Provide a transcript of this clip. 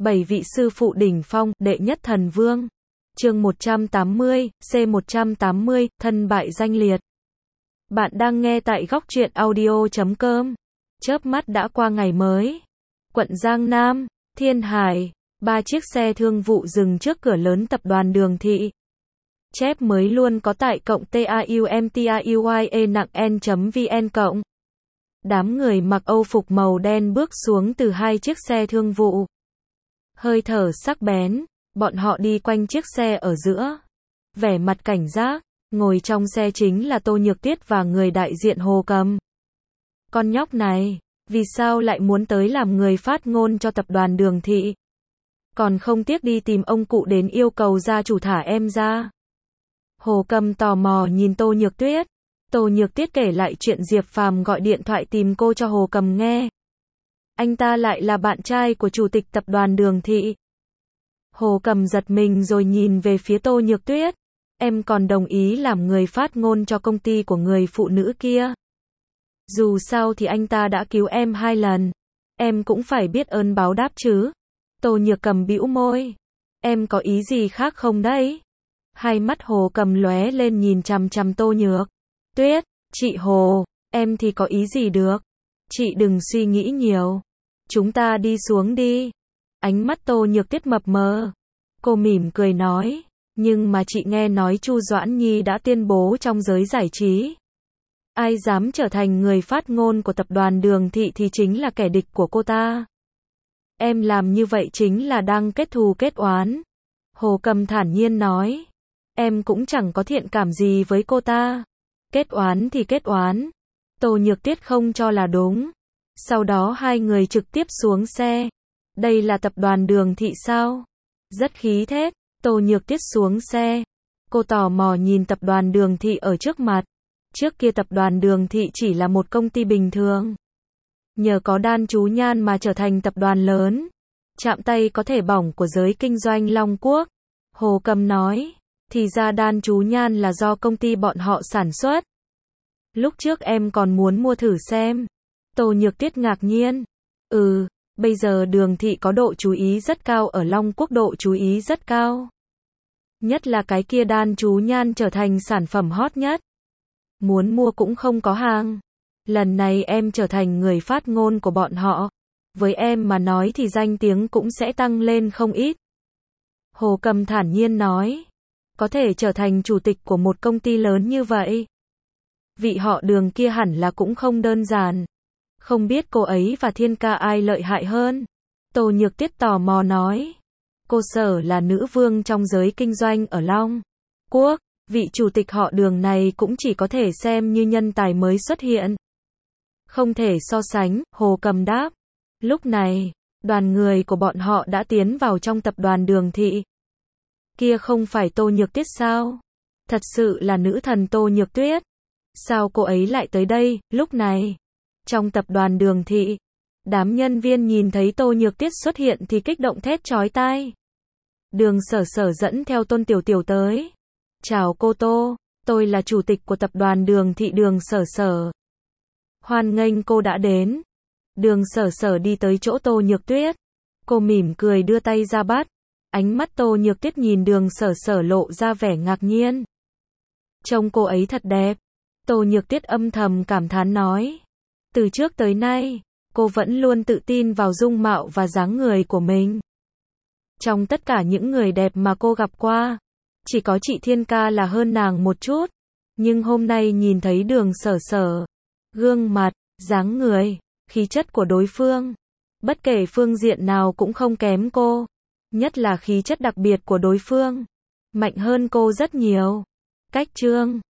7 vị sư phụ đỉnh phong, đệ nhất thần vương. Chương 180, C180, thân bại danh liệt. Bạn đang nghe tại góc truyện audio.com. Chớp mắt đã qua ngày mới. Quận Giang Nam, Thiên Hải, 3 chiếc xe thương vụ dừng trước cửa lớn tập đoàn Đường Thị. Chép mới luôn có tại cộng TAUMTAUYE nặng N.vn cộng. Đám người mặc Âu phục màu đen bước xuống từ 2 chiếc xe thương vụ. Hơi thở sắc bén, bọn họ đi quanh chiếc xe ở giữa. Vẻ mặt cảnh giác, ngồi trong xe chính là Tô Nhược Tuyết và người đại diện Hồ Cầm. Con nhóc này, vì sao lại muốn tới làm người phát ngôn cho tập đoàn Đường Thị? Còn không tiếc đi tìm ông cụ đến yêu cầu gia chủ thả em ra. Hồ Cầm tò mò nhìn Tô Nhược Tuyết. Tô Nhược Tuyết kể lại chuyện Diệp Phàm gọi điện thoại tìm cô cho Hồ Cầm nghe. Anh ta lại là bạn trai của chủ tịch tập đoàn Đường Thị. Hồ Cầm giật mình rồi nhìn về phía Tô Nhược Tuyết. Em còn đồng ý làm người phát ngôn cho công ty của người phụ nữ kia. Dù sao thì anh ta đã cứu em 2 lần. Em cũng phải biết ơn báo đáp chứ. Tô Nhược Cầm bĩu môi. Em có ý gì khác không đấy? Hai mắt Hồ Cầm lóe lên nhìn chằm chằm Tô Nhược Tuyết. Chị Hồ, em thì có ý gì được? Chị đừng suy nghĩ nhiều. Chúng ta đi xuống đi. Ánh mắt Tô Nhược Tuyết mập mờ. Cô mỉm cười nói. Nhưng mà chị nghe nói Chu Doãn Nhi đã tuyên bố trong giới giải trí. Ai dám trở thành người phát ngôn của tập đoàn Đường Thị thì chính là kẻ địch của cô ta. Em làm như vậy chính là đang kết thù kết oán. Hồ Cầm thản nhiên nói. Em cũng chẳng có thiện cảm gì với cô ta. Kết oán thì kết oán. Tô Nhược Tuyết không cho là đúng. Sau đó hai người trực tiếp xuống xe. Đây là tập đoàn Đường Thị sao? Rất khí thế. Tô Nhược Tuyết xuống xe. Cô tò mò nhìn tập đoàn Đường Thị ở trước mặt. Trước kia tập đoàn Đường Thị chỉ là một công ty bình thường. Nhờ có Đan Chú Nhan mà trở thành tập đoàn lớn. Chạm tay có thể bỏng của giới kinh doanh Long Quốc. Hồ Cầm nói. Thì ra Đan Chú Nhan là do công ty bọn họ sản xuất. Lúc trước em còn muốn mua thử xem. Tô Nhược Tuyết ngạc nhiên. Bây giờ Đường Thị có độ chú ý rất cao ở Long Quốc, độ chú ý rất cao. Nhất là cái kia Đan Chú Nhan trở thành sản phẩm hot nhất. Muốn mua cũng không có hàng. Lần này em trở thành người phát ngôn của bọn họ. Với em mà nói thì danh tiếng cũng sẽ tăng lên không ít. Hồ Cầm thản nhiên nói. Có thể trở thành chủ tịch của một công ty lớn như vậy. Vị họ Đường kia hẳn là cũng không đơn giản. Không biết cô ấy và Thiên Ca ai lợi hại hơn? Tô Nhược Tuyết tò mò nói. Cô sở là nữ vương trong giới kinh doanh ở Long Quốc. Vị chủ tịch họ Đường này cũng chỉ có thể xem như nhân tài mới xuất hiện. Không thể so sánh, Hồ Cầm đáp. Lúc này, đoàn người của bọn họ đã tiến vào trong tập đoàn Đường Thị. Kia không phải Tô Nhược Tuyết sao? Thật sự là nữ thần Tô Nhược Tuyết. Sao cô ấy lại tới đây, lúc này? Trong tập đoàn Đường Thị, đám nhân viên nhìn thấy Tô Nhược Tuyết xuất hiện thì kích động thét chói tai. Đường Sở Sở dẫn theo Tôn Tiểu Tiểu tới. Chào cô Tô, tôi là chủ tịch của tập đoàn Đường Thị Đường Sở Sở. Hoan nghênh cô đã đến. Đường Sở Sở đi tới chỗ Tô Nhược Tuyết. Cô mỉm cười đưa tay ra bắt. Ánh mắt Tô Nhược Tuyết nhìn Đường Sở Sở lộ ra vẻ ngạc nhiên. Trông cô ấy thật đẹp. Tô Nhược Tuyết âm thầm cảm thán nói. Từ trước tới nay, cô vẫn luôn tự tin vào dung mạo và dáng người của mình. Trong tất cả những người đẹp mà cô gặp qua, chỉ có chị Thiên Ca là hơn nàng một chút. Nhưng hôm nay nhìn thấy Đường Sở Sở, gương mặt, dáng người, khí chất của đối phương, bất kể phương diện nào cũng không kém cô. Nhất là khí chất đặc biệt của đối phương, mạnh hơn cô rất nhiều. Cách chương